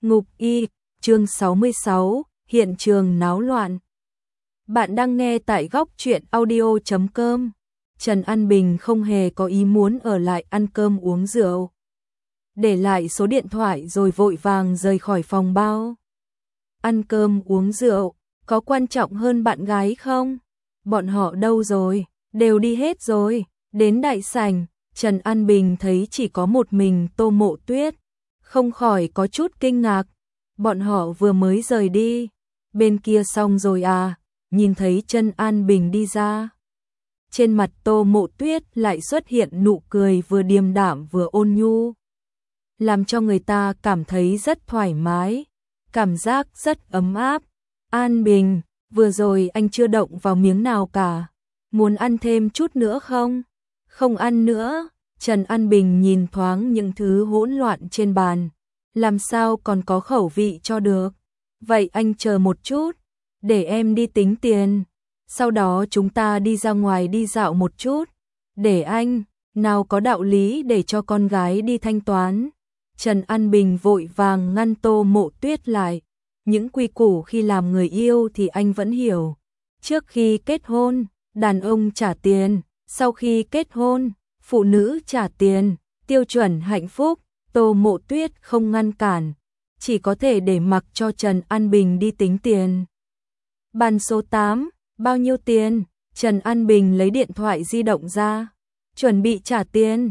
Ngục y, chương 66, hiện trường náo loạn. Bạn đang nghe tại góc truyện audio.com. Trần An Bình không hề có ý muốn ở lại ăn cơm uống rượu. Để lại số điện thoại rồi vội vàng rời khỏi phòng bao. Ăn cơm uống rượu, có quan trọng hơn bạn gái không? Bọn họ đâu rồi? Đều đi hết rồi. Đến đại sảnh, Trần An Bình thấy chỉ có một mình Tô Mộ Tuyết. Không khỏi có chút kinh ngạc. Bọn họ vừa mới rời đi. Bên kia xong rồi à? Nhìn thấy Trần An Bình đi ra. Trên mặt Tô Mộ Tuyết lại xuất hiện nụ cười vừa điềm đạm vừa ôn nhu. Làm cho người ta cảm thấy rất thoải mái. Cảm giác rất ấm áp. An Bình, vừa rồi anh chưa động vào miếng nào cả. Muốn ăn thêm chút nữa không? Không ăn nữa. Trần An Bình nhìn thoáng những thứ hỗn loạn trên bàn. Làm sao còn có khẩu vị cho được? Vậy anh chờ một chút, để em đi tính tiền. Sau đó chúng ta đi ra ngoài đi dạo một chút. Để anh, nào có đạo lý để cho con gái đi thanh toán. Trần An Bình vội vàng ngăn Tô Mộ Tuyết lại. Những quy củ khi làm người yêu thì anh vẫn hiểu. Trước khi kết hôn, đàn ông trả tiền. Sau khi kết hôn, phụ nữ trả tiền. Tiêu chuẩn hạnh phúc. Tô Mộ Tuyết không ngăn cản, chỉ có thể để mặc cho Trần An Bình đi tính tiền. Bàn số 8, bao nhiêu tiền? Trần An Bình lấy điện thoại di động ra, chuẩn bị trả tiền.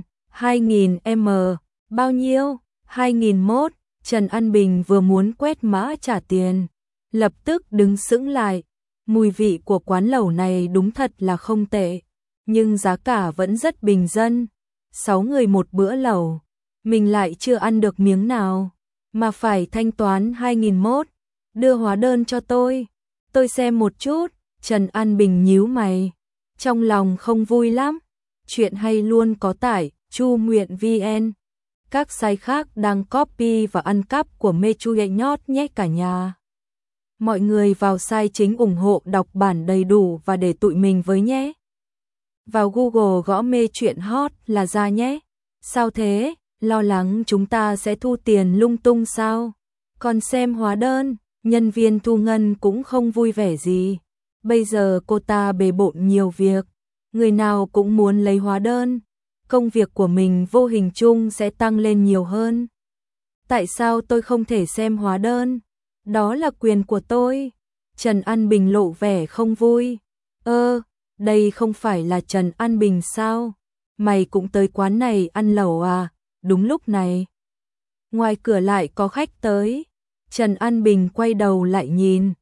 2.000 bao nhiêu? 2.001. Trần An Bình vừa muốn quét mã trả tiền, lập tức đứng sững lại. Mùi vị của quán lẩu này đúng thật là không tệ, nhưng giá cả vẫn rất bình dân. 6 người một bữa lẩu. Mình lại chưa ăn được miếng nào, mà phải thanh toán 2.001. Đưa hóa đơn cho tôi xem một chút. Trần An Bình nhíu mày, trong lòng không vui lắm. Chuyện hay luôn có tải Chu Nguyện VN. Các site khác đang copy và ăn cắp của Mê Chu nhót nhé cả nhà. Mọi người vào site chính ủng hộ đọc bản đầy đủ và để tụi mình với nhé. Vào Google gõ Mê Chuyện Hot là ra nhé. Sao thế? Lo lắng chúng ta sẽ thu tiền lung tung sao? Còn xem hóa đơn, nhân viên thu ngân cũng không vui vẻ gì. Bây giờ cô ta bề bộn nhiều việc, người nào cũng muốn lấy hóa đơn. Công việc của mình vô hình chung sẽ tăng lên nhiều hơn. Tại sao tôi không thể xem hóa đơn? Đó là quyền của tôi. Trần An Bình lộ vẻ không vui. Đây không phải là Trần An Bình sao? Mày cũng tới quán này ăn lẩu à? Đúng lúc này, ngoài cửa lại có khách tới. Trần An Bình quay đầu lại nhìn.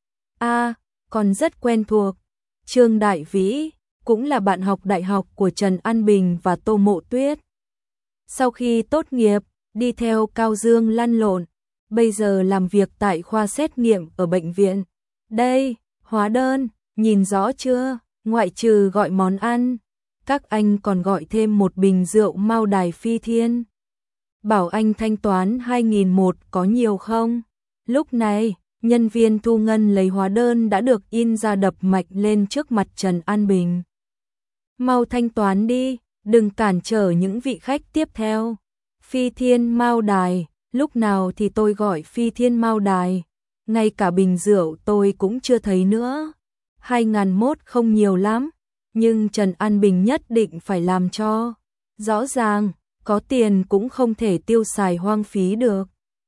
Còn rất quen thuộc. Trương Đại Vĩ, cũng là bạn học đại học của Trần An Bình và Tô Mộ Tuyết. Sau khi tốt nghiệp, đi theo Cao Dương lăn lộn, bây giờ làm việc tại khoa xét nghiệm ở bệnh viện. Đây, hóa đơn, nhìn rõ chưa? Ngoại trừ gọi món ăn, các anh còn gọi thêm một bình rượu Mao Đài Phi Thiên. Bảo anh thanh toán 2.001 có nhiều không? Lúc này, nhân viên thu ngân lấy hóa đơn đã được in ra đập mạch lên trước mặt Trần An Bình. Mau thanh toán đi, đừng cản trở những vị khách tiếp theo. Phi Thiên Mao Đài, lúc nào thì tôi gọi Phi Thiên Mao Đài, ngay cả bình rượu tôi cũng chưa thấy nữa. 2.001 không nhiều lắm, nhưng Trần An Bình nhất định phải làm cho rõ ràng. Có tiền cũng không thể tiêu xài hoang phí được.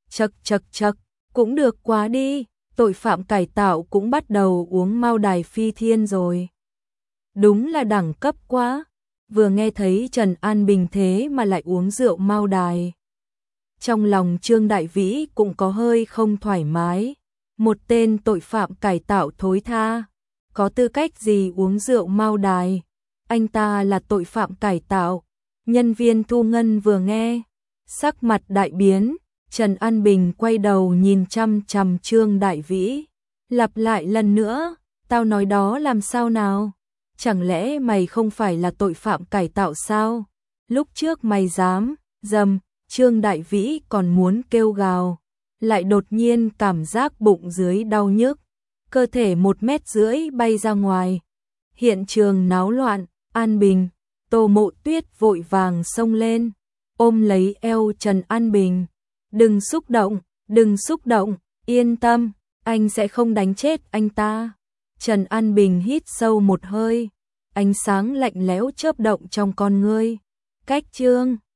Chậc, cũng được quá đi, tội phạm cải tạo cũng bắt đầu uống Mao Đài Phi Thiên rồi. Đúng là đẳng cấp quá, vừa nghe thấy Trần An Bình thế mà lại uống rượu Mao Đài. Trong lòng Trương Đại Vĩ cũng có hơi không thoải mái. Một tên tội phạm cải tạo thối tha, có tư cách gì uống rượu Mao Đài? Anh ta là tội phạm cải tạo. Nhân viên thu ngân vừa nghe, sắc mặt đại biến. Trần An Bình quay đầu nhìn chăm chăm Trương Đại Vĩ, lặp lại lần nữa, tao nói đó làm sao nào? Chẳng lẽ mày không phải là tội phạm cải tạo sao? Lúc trước mày dám, Trương Đại Vĩ còn muốn kêu gào, lại đột nhiên cảm giác bụng dưới đau nhức, cơ thể 1,5 mét bay ra ngoài. Hiện trường náo loạn. An Bình, Tô Mộ Tuyết vội vàng xông lên, ôm lấy eo Trần An Bình. Đừng xúc động, Đừng xúc động, yên tâm, anh sẽ không đánh chết anh ta. Trần An Bình hít sâu một hơi, ánh sáng lạnh lẽo chớp động trong con ngươi. Cách chương